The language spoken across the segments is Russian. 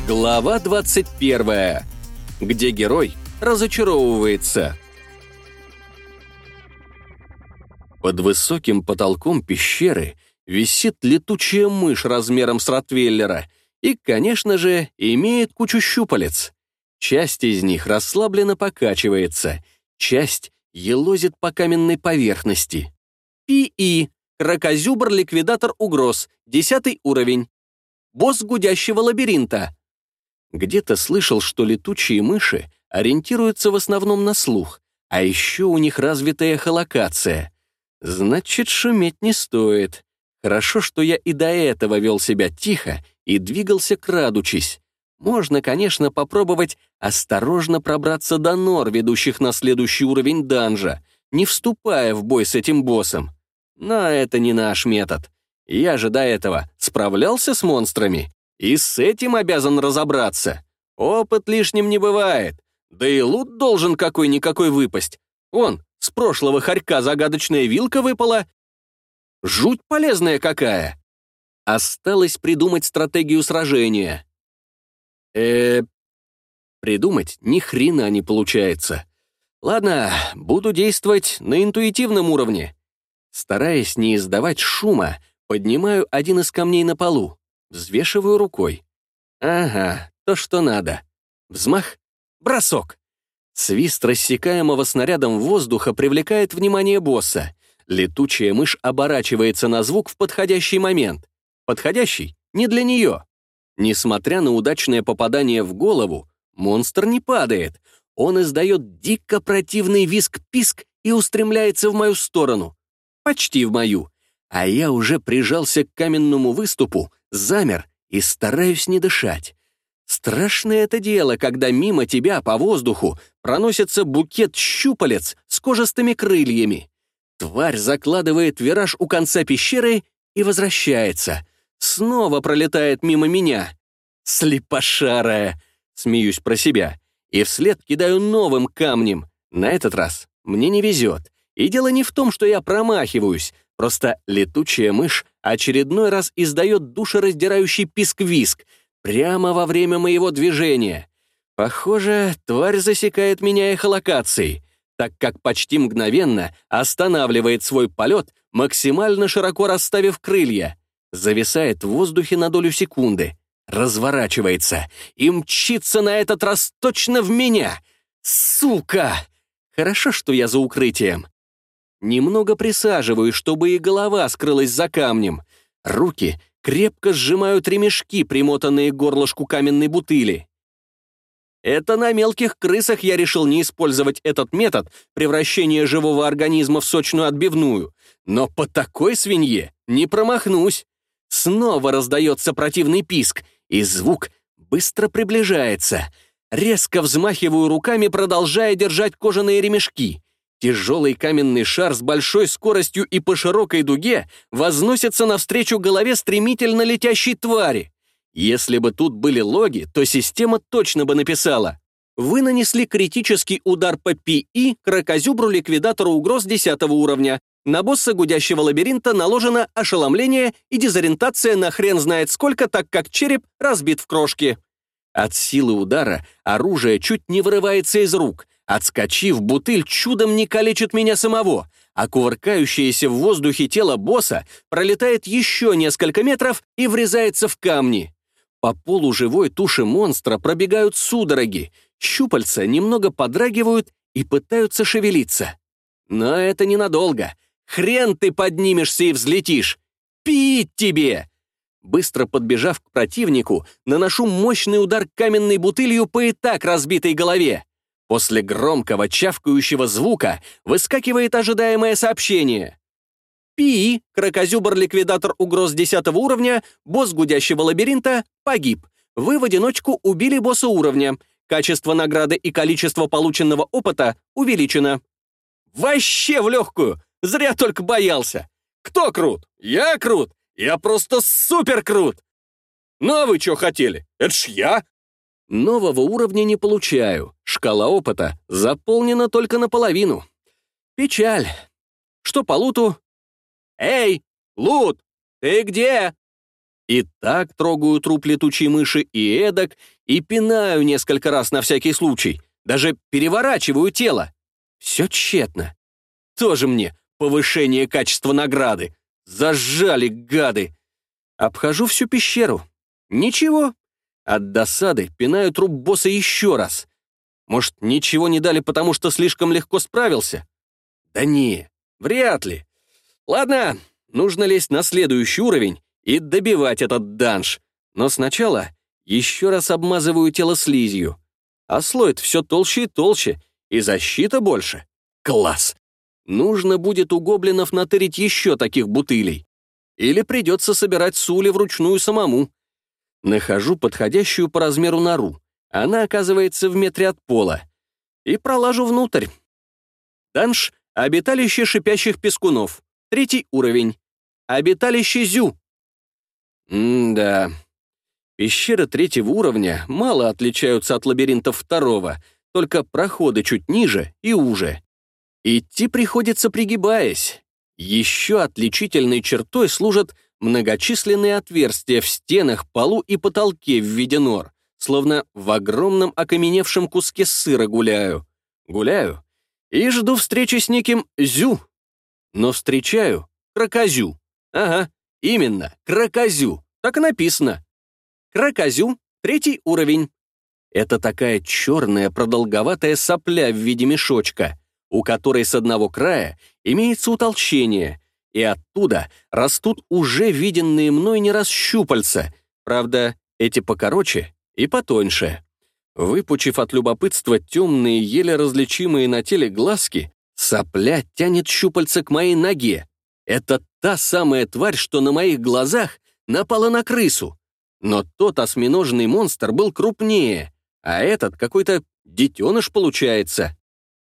Глава 21, где герой разочаровывается. Под высоким потолком пещеры висит летучая мышь размером с ротвейлера и, конечно же, имеет кучу щупалец. Часть из них расслабленно покачивается, часть елозит по каменной поверхности. Пи-И. Кракозюбр-ликвидатор угроз. 10 уровень. Босс гудящего лабиринта. Где-то слышал, что летучие мыши ориентируются в основном на слух, а еще у них развитая эхолокация. Значит, шуметь не стоит. Хорошо, что я и до этого вел себя тихо и двигался крадучись. Можно, конечно, попробовать осторожно пробраться до нор, ведущих на следующий уровень данжа, не вступая в бой с этим боссом. Но это не наш метод. Я же до этого справлялся с монстрами и с этим обязан разобраться. Опыт лишним не бывает. Да и лут должен какой-никакой выпасть. Вон, с прошлого хорька загадочная вилка выпала. Жуть полезная какая. Осталось придумать стратегию сражения. Придумать ни хрена не получается. Ладно, буду действовать на интуитивном уровне. Стараясь не издавать шума, поднимаю один из камней на полу, взвешиваю рукой. Ага, то, что надо. Взмах, бросок. Свист рассекаемого снарядом воздуха привлекает внимание босса. Летучая мышь оборачивается на звук в подходящий момент. Подходящий не для нее. Несмотря на удачное попадание в голову, монстр не падает. Он издает дико противный визг-писк и устремляется в мою сторону. Почти в мою. А я уже прижался к каменному выступу, замер и стараюсь не дышать. Страшное это дело, когда мимо тебя по воздуху проносится букет щупалец с кожистыми крыльями. Тварь закладывает вираж у конца пещеры и возвращается. Снова пролетает мимо меня. Слепошарая, смеюсь про себя. И вслед кидаю новым камнем. На этот раз мне не везет. И дело не в том, что я промахиваюсь, просто летучая мышь очередной раз издает душераздирающий писк-визг прямо во время моего движения. Похоже, тварь засекает меня эхолокацией, так как почти мгновенно останавливает свой полет, максимально широко расставив крылья, зависает в воздухе на долю секунды, разворачивается и мчится на этот раз точно в меня. Сука! Хорошо, что я за укрытием. Немного присаживаюсь, чтобы и голова скрылась за камнем. Руки крепко сжимают ремешки, примотанные к горлышку каменной бутыли. Это на мелких крысах я решил не использовать этот метод превращения живого организма в сочную отбивную. Но по такой свинье не промахнусь. Снова раздается противный писк, и звук быстро приближается. Резко взмахиваю руками, продолжая держать кожаные ремешки. Тяжелый каменный шар с большой скоростью и по широкой дуге возносится навстречу голове стремительно летящей твари. Если бы тут были логи, то система точно бы написала: вы нанесли критический удар по Пи-И, кракозюбру-ликвидатору угроз 10 уровня. На босса гудящего лабиринта наложено ошеломление и дезориентация на хрен знает сколько, так как череп разбит в крошки. От силы удара оружие чуть не вырывается из рук. Отскочив, бутыль чудом не калечит меня самого, а кувыркающееся в воздухе тело босса пролетает еще несколько метров и врезается в камни. По полу живой туши монстра пробегают судороги, щупальца немного подрагивают и пытаются шевелиться. Но это ненадолго. Хрен ты поднимешься и взлетишь. Пить тебе! Быстро подбежав к противнику, наношу мощный удар каменной бутылью по и так разбитой голове. После громкого чавкающего звука выскакивает ожидаемое сообщение. Пи, кракозюбр-ликвидатор угроз 10 уровня, босс гудящего лабиринта, погиб. Вы в одиночку убили босса уровня. Качество награды и количество полученного опыта увеличено. Вообще в легкую! Зря только боялся. Кто крут? Я крут! Я просто супер крут! Ну а вы что хотели? Это ж я! Нового уровня не получаю. Шкала опыта заполнена только наполовину. Печаль. Что по луту? Эй, лут, ты где? И так трогаю труп летучей мыши, и эдак, и пинаю несколько раз на всякий случай. Даже переворачиваю тело. Все тщетно. Тоже мне повышение качества награды. Зажали, гады. Обхожу всю пещеру. Ничего. От досады пинаю труп босса еще раз. Может, ничего не дали, потому что слишком легко справился? Да не, вряд ли. Ладно, нужно лезть на следующий уровень и добивать этот данж. Но сначала еще раз обмазываю тело слизью. А слой-то все толще и толще, и защита больше. Класс! Нужно будет у гоблинов натырить еще таких бутылей. Или придется собирать сули вручную самому. Нахожу подходящую по размеру нору. Она оказывается в метре от пола. И пролажу внутрь. Данж — обиталище шипящих пескунов. 3 уровень. Обиталище Зю. Да. Пещеры 3-го уровня мало отличаются от лабиринтов 2-го, только проходы чуть ниже и уже. Идти приходится пригибаясь. Еще отличительной чертой служат многочисленные отверстия в стенах, полу и потолке в виде нор, словно в огромном окаменевшем куске сыра гуляю. Гуляю и жду встречи с неким Зю. Но встречаю крокозю. Ага, именно, крокозю. Так и написано. Крокозю, 3-й уровень. Это такая черная продолговатая сопля в виде мешочка, у которой с одного края имеется утолщение, и оттуда растут уже виденные мной не раз щупальца, правда, эти покороче и потоньше. Выпучив от любопытства темные, еле различимые на теле глазки, сопля тянет щупальца к моей ноге. Это та самая тварь, что на моих глазах напала на крысу. Но тот осьминожный монстр был крупнее, а этот какой-то детеныш получается.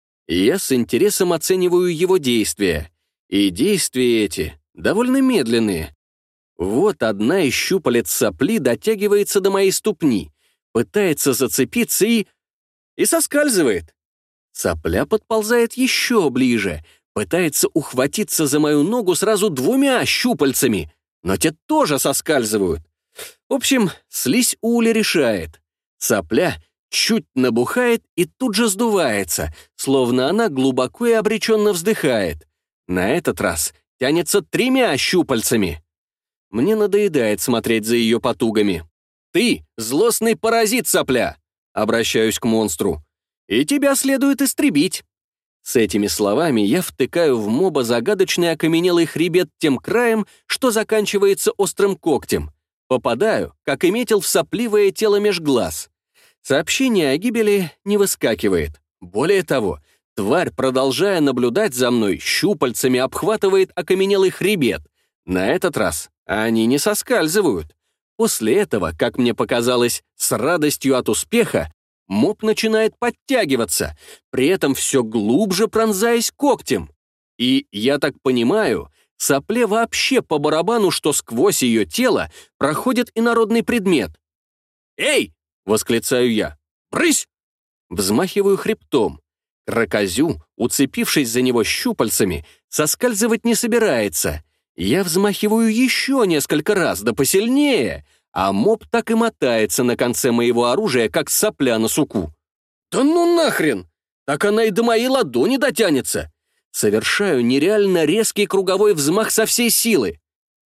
Я с интересом оцениваю его действия. И действия эти довольно медленные. Вот одна из щупалец сопли дотягивается до моей ступни, пытается зацепиться и соскальзывает. Сопля подползает еще ближе, пытается ухватиться за мою ногу сразу 2 щупальцами, но те тоже соскальзывают. В общем, слизь Уля решает. Сопля чуть набухает и тут же сдувается, словно она глубоко и обреченно вздыхает. На этот раз тянется 3 щупальцами. Мне надоедает смотреть за ее потугами. «Ты — злостный паразит, сопля!» Обращаюсь к монстру. «И тебя следует истребить». С этими словами я втыкаю в моба загадочный окаменелый хребет тем краем, что заканчивается острым когтем. Попадаю, как и метил, в сопливое тело меж глаз. Сообщение о гибели не выскакивает. Более того, тварь, продолжая наблюдать за мной, щупальцами обхватывает окаменелый хребет. На этот раз они не соскальзывают. После этого, как мне показалось, с радостью от успеха, моб начинает подтягиваться, при этом все глубже пронзаясь когтем. И, я так понимаю, сопле вообще по барабану, что сквозь ее тело проходит инородный предмет. «Эй!» — восклицаю я. «Брысь!» Взмахиваю хребтом. Крокозю, уцепившись за него щупальцами, соскальзывать не собирается. Я взмахиваю еще несколько раз, да посильнее, а моб так и мотается на конце моего оружия, как сопля на суку. «Да ну нахрен! Так она и до моей ладони дотянется!» Совершаю нереально резкий круговой взмах со всей силы.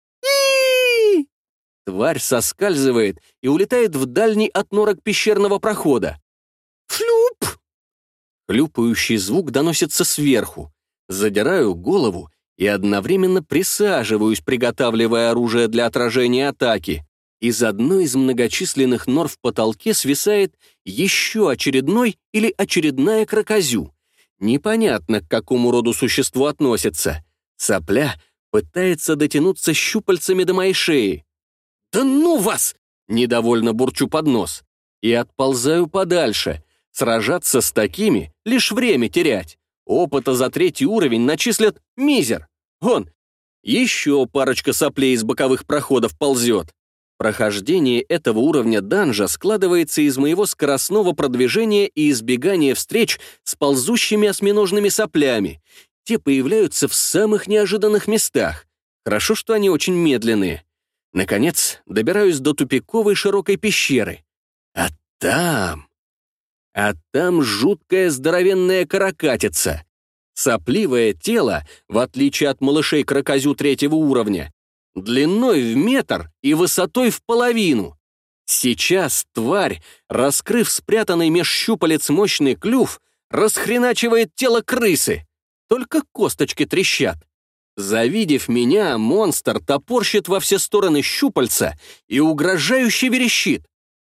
И тварь соскальзывает и улетает в дальний отнорок пещерного прохода. Флюп! Хлюпающий звук доносится сверху. Задираю голову и одновременно присаживаюсь, приготавливая оружие для отражения атаки. Из одной из многочисленных нор в потолке свисает еще очередной или очередная крокозю. Непонятно, к какому роду существу относится. Сопля пытается дотянуться щупальцами до моей шеи. «Да ну вас!» — недовольно бурчу под нос. И отползаю подальше. Сражаться с такими — лишь время терять. Опыта за 3-й уровень начислят мизер. Вон, еще парочка соплей из боковых проходов ползет. Прохождение этого уровня данжа складывается из моего скоростного продвижения и избегания встреч с ползущими осьминожными соплями. Те появляются в самых неожиданных местах. Хорошо, что они очень медленные. Наконец, добираюсь до тупиковой широкой пещеры. там... А там жуткая здоровенная каракатица. Сопливое тело, в отличие от малышей-кракозю 3-го уровня, длиной в метр и высотой в половину. Сейчас тварь, раскрыв спрятанный меж щупалец мощный клюв, расхреначивает тело крысы. Только косточки трещат. Завидев меня, монстр топорщит во все стороны щупальца и угрожающе верещит.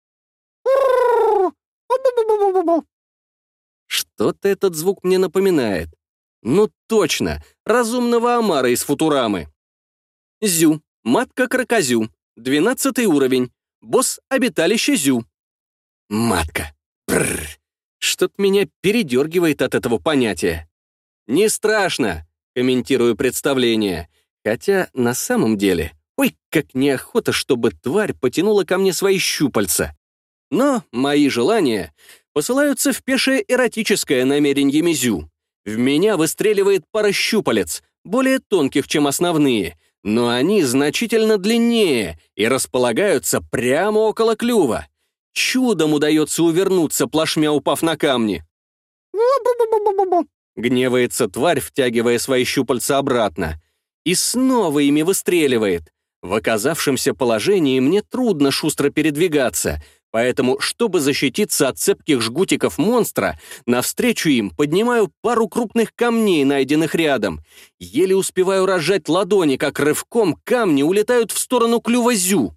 Что-то этот звук мне напоминает. Ну точно, разумного омара из Футурамы. Зю, матка-кракозю, 12-й уровень, босс обиталища Зю. Матка. Бррр. Что-то меня передергивает от этого понятия. Не страшно, комментирую представление. Хотя на самом деле, ой, как неохота, чтобы тварь потянула ко мне свои щупальца. Но мои желания посылаются в пешее эротическое намерение Мизю. В меня выстреливает пара щупалец, более тонких, чем основные, но они значительно длиннее и располагаются прямо около клюва. Чудом удается увернуться, плашмя упав на камни. Гневается тварь, втягивая свои щупальца обратно. И снова ими выстреливает. В оказавшемся положении мне трудно шустро передвигаться, поэтому, чтобы защититься от цепких жгутиков монстра, навстречу им поднимаю пару крупных камней, найденных рядом. Еле успеваю разжать ладони, как рывком камни улетают в сторону клюва Зю.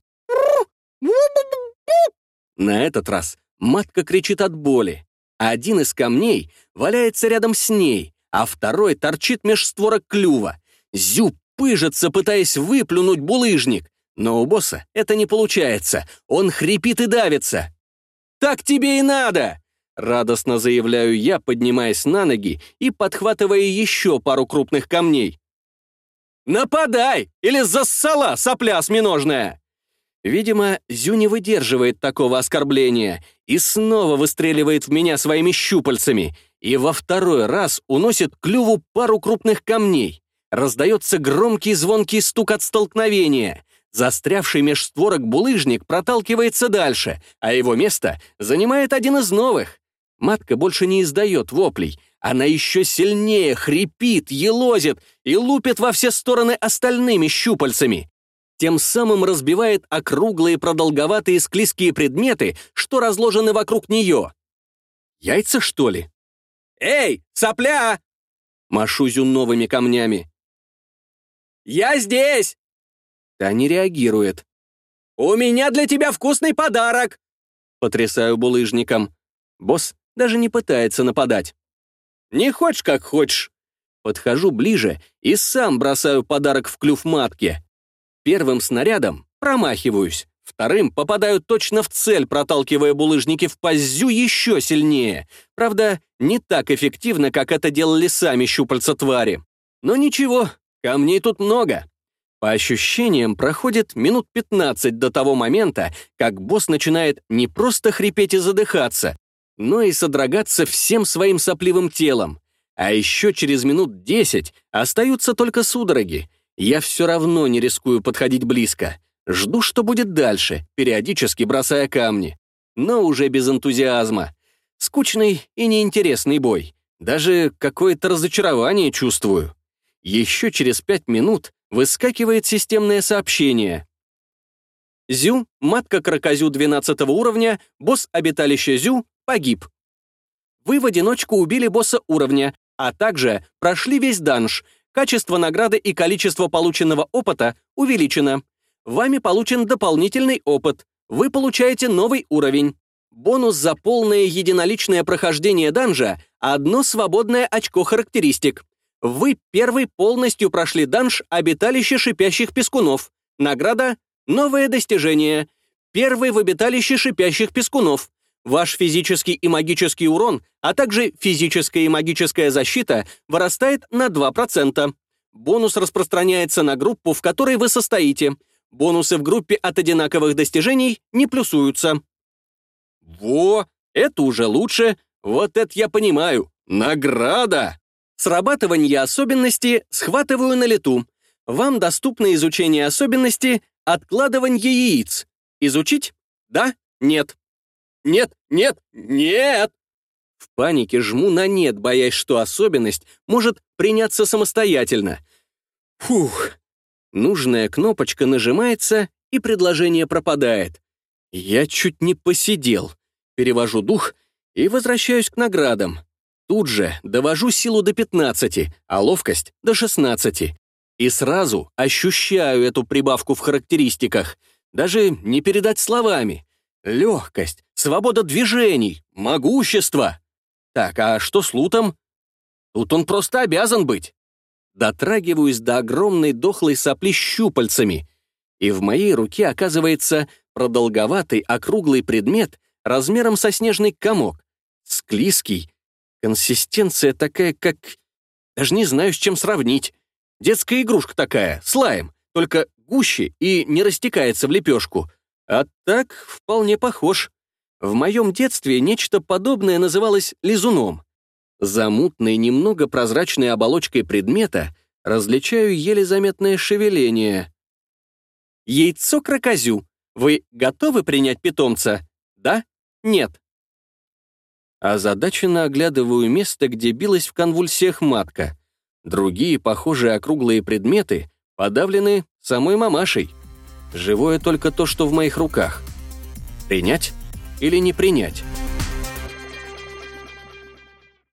На этот раз матка кричит от боли. Один из камней валяется рядом с ней, а второй торчит меж створок клюва. Зю пыжится, пытаясь выплюнуть булыжник. Но у босса это не получается. Он хрипит и давится. «Так тебе и надо!» — радостно заявляю я, поднимаясь на ноги и подхватывая еще пару крупных камней. «Нападай! Или зассала, сопля осьминожная!» Видимо, Зю не выдерживает такого оскорбления и снова выстреливает в меня своими щупальцами и во второй раз уносит к клюву пару крупных камней. Раздается громкий звонкий стук от столкновения. Застрявший меж створок булыжник проталкивается дальше, а его место занимает один из новых. Матка больше не издает воплей. Она еще сильнее хрипит, елозит и лупит во все стороны остальными щупальцами. Тем самым разбивает округлые продолговатые склизкие предметы, что разложены вокруг нее. Яйца, что ли? «Эй, сопля!» Машу Зю новыми камнями. «Я здесь!» Та не реагирует. «У меня для тебя вкусный подарок!» Потрясаю булыжником. Босс даже не пытается нападать. «Не хочешь, как хочешь!» Подхожу ближе и сам бросаю подарок в клюв матки. Первым снарядом промахиваюсь, вторым попадаю точно в цель, проталкивая булыжники в пасть Зю еще сильнее. Правда, не так эффективно, как это делали сами щупальца твари. Но ничего, камней тут много. По ощущениям, проходит минут 15 до того момента, как босс начинает не просто хрипеть и задыхаться, но и содрогаться всем своим сопливым телом. А еще через минут 10 остаются только судороги. Я все равно не рискую подходить близко. Жду, что будет дальше, периодически бросая камни. Но уже без энтузиазма. Скучный и неинтересный бой. Даже какое-то разочарование чувствую. Еще через 5 минут выскакивает системное сообщение. Зю, матка-кракозю 12-го уровня, босс обиталища Зю, погиб. Вы в одиночку убили босса уровня, а также прошли весь данж. Качество награды и количество полученного опыта увеличено. Вами получен дополнительный опыт. Вы получаете новый уровень. Бонус за полное единоличное прохождение данжа – 1 свободное очко характеристик. Вы первый полностью прошли данж обиталище шипящих пескунов. Награда – новое достижение. Первый в обиталище шипящих пескунов. Ваш физический и магический урон, а также физическая и магическая защита вырастает на 2%. Бонус распространяется на группу, в которой вы состоите. Бонусы в группе от одинаковых достижений не плюсуются. Во, это уже лучше. Вот это я понимаю. Награда! Срабатывание особенности схватываю на лету. Вам доступно изучение особенности откладывание яиц. Изучить? Да? Нет. Нет, нет, нет! В панике жму на «нет», боясь, что особенность может приняться самостоятельно. Фух. Нужная кнопочка нажимается, и предложение пропадает. Я чуть не посидел. Перевожу дух и возвращаюсь к наградам. Тут же довожу силу до 15, а ловкость — до 16. И сразу ощущаю эту прибавку в характеристиках. Даже не передать словами. Легкость, свобода движений, могущество. Так, а что с лутом? Тут он просто обязан быть. Дотрагиваюсь до огромной дохлой сопли щупальцами, и в моей руке оказывается продолговатый округлый предмет размером со снежный комок. Склизкий. Консистенция такая, как... Даже не знаю, с чем сравнить. Детская игрушка такая, слайм, только гуще и не растекается в лепешку. А так вполне похож. В моем детстве нечто подобное называлось лизуном. За мутной, немного прозрачной оболочкой предмета различаю еле заметное шевеление. Яйцо крокозю. Вы готовы принять питомца? Да? Нет? Озадаченно оглядываю место, где билась в конвульсиях матка. Другие похожие округлые предметы подавлены самой мамашей. Живое только то, что в моих руках. Принять или не принять?